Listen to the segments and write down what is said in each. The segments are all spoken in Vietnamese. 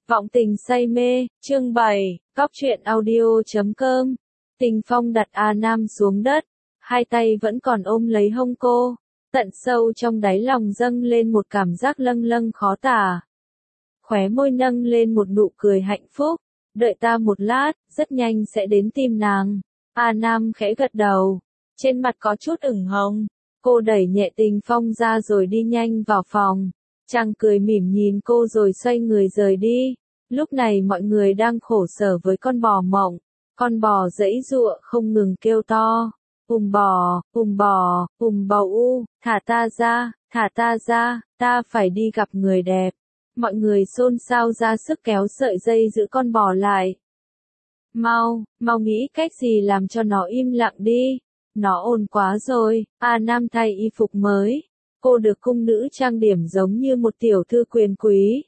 Vọng tình say mê, chương 7, góc truyện audio.com. Tình Phong đặt A Nam xuống đất, hai tay vẫn còn ôm lấy hông cô, tận sâu trong đáy lòng dâng lên một cảm giác lâng lâng khó tả. Khóe môi nâng lên một nụ cười hạnh phúc, đợi ta một lát, rất nhanh sẽ đến tìm nàng. A Nam khẽ gật đầu, trên mặt có chút ửng hồng, cô đẩy nhẹ Tình Phong ra rồi đi nhanh vào phòng. Chàng cười mỉm nhìn cô rồi xoay người rời đi. Lúc này mọi người đang khổ sở với con bò mộng. Con bò giãy giụa không ngừng kêu to. Bò, bò u, thả ta ra, ta phải đi gặp người đẹp. Mọi người xôn xao ra sức kéo sợi dây giữ con bò lại. Mau nghĩ cách gì làm cho nó im lặng đi. Nó ồn quá rồi. A Nam thay y phục mới. Cô được cung nữ trang điểm giống như một tiểu thư quyền quý.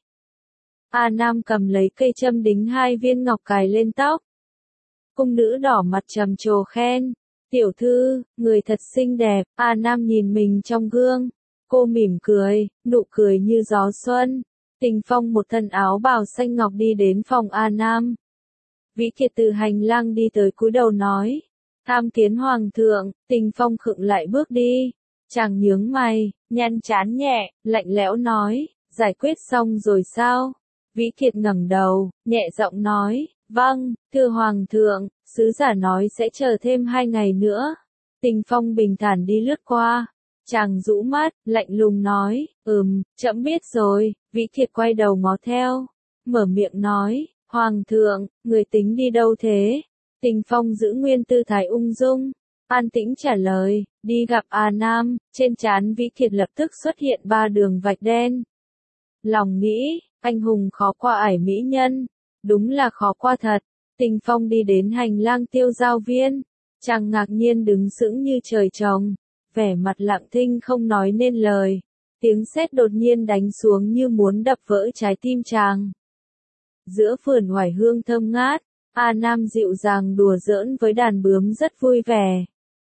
A Nam cầm lấy cây châm đính 2 viên ngọc cài lên tóc. Cung nữ đỏ mặt trầm trồ khen. Tiểu thư, người thật xinh đẹp. A Nam nhìn mình trong gương. Cô mỉm cười, nụ cười như gió xuân. Tình Phong một thân áo bào xanh ngọc đi đến phòng A Nam. Vĩ Kiệt từ hành lang đi tới cúi đầu nói. Tham kiến hoàng thượng. Tình Phong khựng lại bước đi. Chàng nhướng mày, nhăn trán nhẹ, lạnh lẽo nói, giải quyết xong rồi sao? Vĩ Kiệt ngẩng đầu, nhẹ giọng nói, vâng, thưa hoàng thượng, sứ giả nói sẽ chờ thêm 2 ngày nữa. Tình Phong bình thản đi lướt qua, chàng rũ mắt, lạnh lùng nói, trẫm biết rồi. Vĩ Kiệt quay đầu ngó theo, mở miệng nói, hoàng thượng, người tính đi đâu thế? Tình Phong giữ nguyên tư thái ung dung. An tĩnh trả lời, đi gặp A Nam. Trên trán Vĩ Kiệt lập tức xuất hiện 3 đường vạch đen. Lòng nghĩ, anh hùng khó qua ải mỹ nhân. Đúng là khó qua thật. Tình Phong đi đến hành lang Tiêu Giao Viên. Chàng ngạc nhiên đứng sững như trời trồng. Vẻ mặt lặng thinh không nói nên lời. Tiếng sét đột nhiên đánh xuống như muốn đập vỡ trái tim chàng. Giữa vườn hoài hương thơm ngát, A Nam dịu dàng đùa giỡn với đàn bướm rất vui vẻ.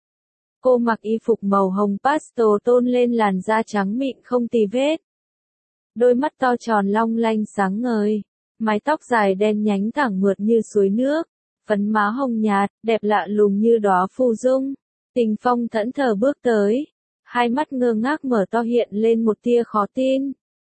Cô mặc y phục màu hồng pastel tôn lên làn da trắng mịn không tì vết. Đôi mắt to tròn long lanh sáng ngời. Mái tóc dài đen nhánh thẳng mượt như suối nước. Phấn má hồng nhạt, đẹp lạ lùng như đóa phù dung. Tình Phong thẫn thờ bước tới. Hai mắt ngơ ngác mở to hiện lên một tia khó tin.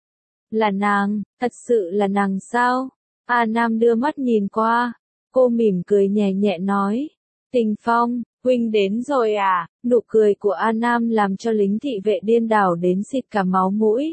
Là nàng, thật sự là nàng sao? A Nam đưa mắt nhìn qua. Cô mỉm cười nhẹ nhẹ nói. Tình Phong, huynh đến rồi à? Nụ cười của A Nam làm cho lính thị vệ điên đảo đến xịt cả máu mũi.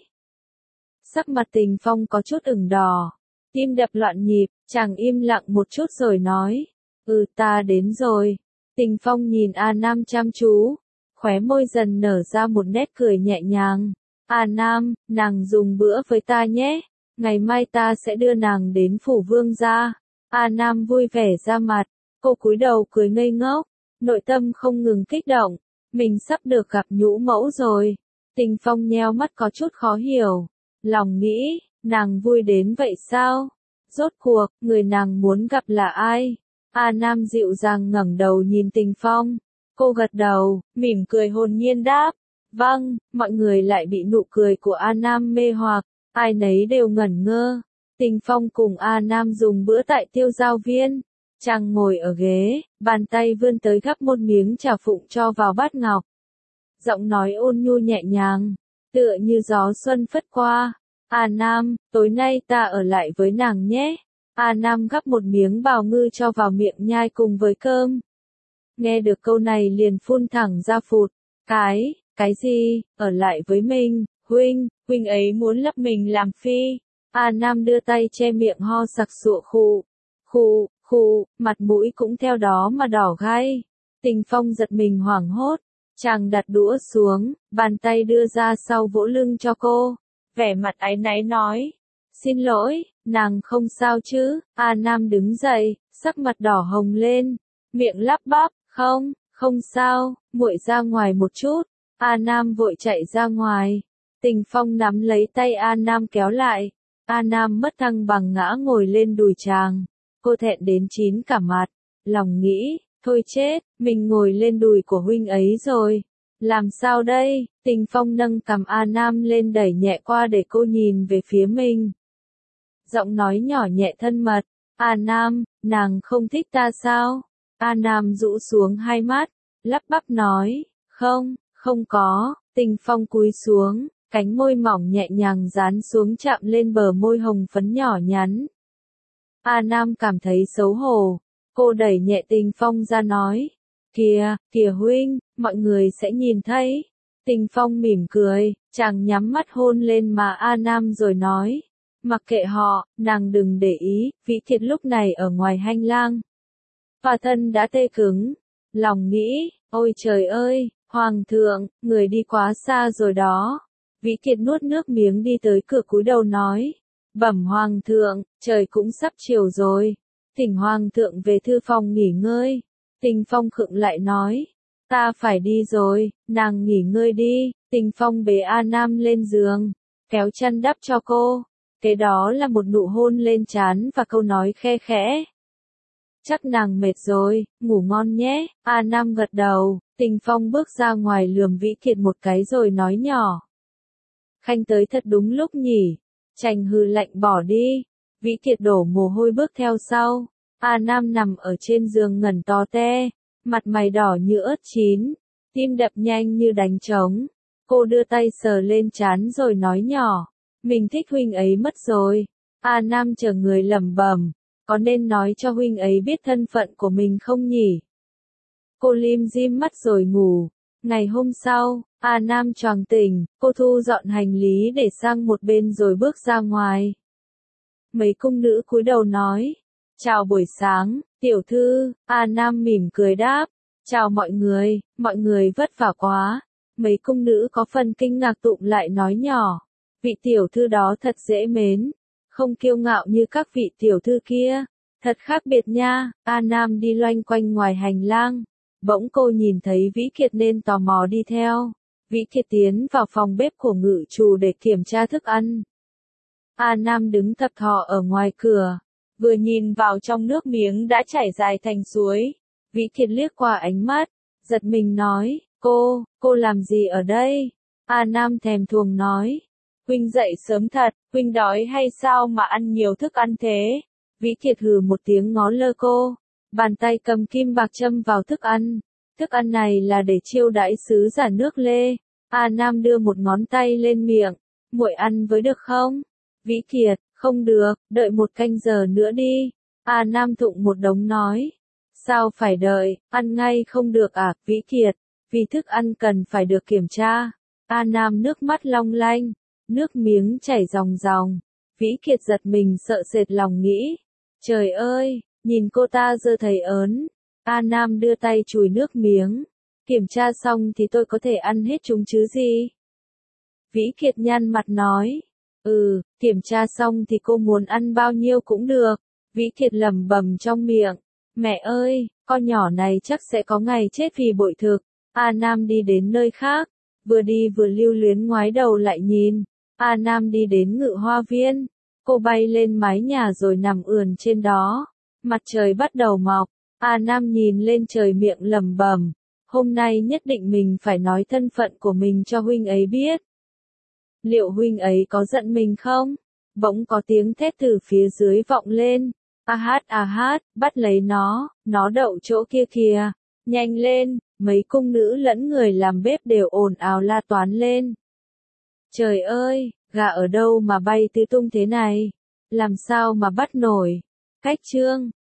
Sắc mặt Tình Phong có chút ửng đỏ. Tim đập loạn nhịp, chàng im lặng một chút rồi nói. Ta đến rồi. Tình Phong nhìn A Nam chăm chú. Khóe môi dần nở ra một nét cười nhẹ nhàng. A Nam, nàng dùng bữa với ta nhé. Ngày mai ta sẽ đưa nàng đến phủ vương gia. A Nam vui vẻ ra mặt. Cô cúi đầu cười ngây ngốc. Nội tâm không ngừng kích động. Mình sắp được gặp nhũ mẫu rồi. Tình Phong nheo mắt có chút khó hiểu. Lòng nghĩ, nàng vui đến vậy sao? Rốt cuộc, người nàng muốn gặp là ai? A Nam dịu dàng ngẩng đầu nhìn Tình Phong. Cô gật đầu, mỉm cười hồn nhiên đáp. Vâng, mọi người lại bị nụ cười của A Nam mê hoặc. Ai nấy đều ngẩn ngơ. Tình Phong cùng A Nam dùng bữa tại Tiêu Giao Viên. Chàng ngồi ở ghế, bàn tay vươn tới gắp một miếng trà phụng cho vào bát ngọc. Giọng nói ôn nhu nhẹ nhàng, tựa như gió xuân phất qua. A Nam, tối nay ta ở lại với nàng nhé. A Nam gắp một miếng bào ngư cho vào miệng nhai cùng với cơm. Nghe được câu này liền phun thẳng ra phụt. Cái gì, ở lại với mình, huynh ấy muốn lập mình làm phi. A Nam đưa tay che miệng ho sặc sụa khụ, mặt mũi cũng theo đó mà đỏ gai. Tình Phong giật mình hoảng hốt. Chàng đặt đũa xuống, bàn tay đưa ra sau vỗ lưng cho cô. Vẻ mặt áy náy nói. Xin lỗi, nàng không sao chứ? A Nam đứng dậy, sắc mặt đỏ hồng lên. Miệng lắp bắp, không sao, muội ra ngoài một chút. A Nam vội chạy ra ngoài. Tình Phong nắm lấy tay A Nam kéo lại. A Nam mất thăng bằng ngã ngồi lên đùi chàng. Cô thẹn đến chín cả mặt. Lòng nghĩ, thôi chết, mình ngồi lên đùi của huynh ấy rồi. Làm sao đây? Tình Phong nâng cằm A Nam lên đẩy nhẹ qua để cô nhìn về phía mình. giọng nói nhỏ nhẹ thân mật. A Nam, nàng không thích ta sao? A Nam rũ xuống hai mắt, lắp bắp nói, không, không có. Tình Phong cúi xuống, cánh môi mỏng nhẹ nhàng dán xuống chạm lên bờ môi hồng phấn nhỏ nhắn. A Nam cảm thấy xấu hổ, cô đẩy nhẹ Tình Phong ra nói, kìa, kìa huynh, mọi người sẽ nhìn thấy. Tình Phong mỉm cười, chàng nhắm mắt hôn lên mà A Nam rồi nói, mặc kệ họ, nàng đừng để ý. Vĩ Kiệt lúc này ở ngoài hành lang, và thân đã tê cứng, lòng nghĩ, ôi trời ơi, Hoàng thượng, người đi quá xa rồi đó. Vĩ Kiệt nuốt nước miếng đi tới cửa cúi đầu nói, bẩm Hoàng thượng, trời cũng sắp chiều rồi, thỉnh Hoàng thượng về thư phòng nghỉ ngơi. Tình Phong khựng lại nói, ta phải đi rồi, nàng nghỉ ngơi đi. Tình Phong bế A Nam lên giường, kéo chăn đắp cho cô, kế đó là một nụ hôn lên trán và câu nói khe khẽ. Chắc nàng mệt rồi, ngủ ngon nhé. A Nam gật đầu, Tình Phong bước ra ngoài lườm Vĩ Kiệt một cái rồi nói nhỏ. Khanh tới thật đúng lúc nhỉ. Chành hừ lạnh bỏ đi. Vĩ Kiệt đổ mồ hôi bước theo sau. A Nam nằm ở trên giường ngẩn to te, mặt mày đỏ như ớt chín, tim đập nhanh như đánh trống. Cô đưa tay sờ lên trán rồi nói nhỏ, mình thích huynh ấy mất rồi. A Nam chờ người lẩm bẩm, có nên nói cho huynh ấy biết thân phận của mình không nhỉ? Cô lim dim mắt rồi ngủ. Ngày hôm sau, A Nam choàng tỉnh, cô thu dọn hành lý để sang một bên rồi bước ra ngoài. Mấy cung nữ cúi đầu nói, chào buổi sáng, tiểu thư. A Nam mỉm cười đáp, chào mọi người vất vả quá. Mấy cung nữ có phần kinh ngạc tụng lại nói nhỏ, vị tiểu thư đó thật dễ mến, không kiêu ngạo như các vị tiểu thư kia, thật khác biệt nha. A Nam đi loanh quanh ngoài hành lang, bỗng cô nhìn thấy Vĩ Kiệt nên tò mò đi theo. Vĩ Kiệt tiến vào phòng bếp của ngự trù để kiểm tra thức ăn. A Nam đứng thập thò ở ngoài cửa, vừa nhìn vào trong nước miếng đã chảy dài thành suối. Vĩ Kiệt liếc qua ánh mắt, giật mình nói, cô làm gì ở đây? A Nam thèm thuồng nói, huynh dậy sớm thật, huynh đói hay sao mà ăn nhiều thức ăn thế? Vĩ Kiệt hừ một tiếng ngó lơ cô, bàn tay cầm kim bạc châm vào thức ăn. Thức ăn này là để chiêu đãi sứ giả nước Lê. A Nam đưa một ngón tay lên miệng, muội ăn với được không? Vĩ Kiệt, không được, đợi một canh giờ nữa đi. A Nam thụng một đống nói, sao phải đợi, ăn ngay không được à? Vĩ Kiệt, vì thức ăn cần phải được kiểm tra. A Nam nước mắt long lanh, nước miếng chảy ròng ròng. Vĩ Kiệt giật mình sợ sệt lòng nghĩ, trời ơi, nhìn cô ta giơ thấy ớn. A Nam đưa tay chùi nước miếng, kiểm tra xong thì tôi có thể ăn hết chúng chứ gì? Vĩ Kiệt nhăn mặt nói, kiểm tra xong thì cô muốn ăn bao nhiêu cũng được. Vĩ Kiệt lẩm bẩm trong miệng, mẹ ơi, con nhỏ này chắc sẽ có ngày chết vì bội thực. A Nam đi đến nơi khác, vừa đi vừa lưu luyến ngoái đầu lại nhìn. A Nam đi đến Ngự Hoa Viên, cô bay lên mái nhà rồi nằm ườn trên đó. Mặt trời bắt đầu mọc, A Nam nhìn lên trời miệng lẩm bẩm, hôm nay nhất định mình phải nói thân phận của mình cho huynh ấy biết. Liệu huynh ấy có giận mình không? Bỗng có tiếng thét từ phía dưới vọng lên. A hát, bắt lấy nó đậu chỗ kia kìa. Nhanh lên, mấy cung nữ lẫn người làm bếp đều ồn ào la toán lên. Trời ơi, gà ở đâu mà bay tứ tung thế này? Làm sao mà bắt nổi? Cách chương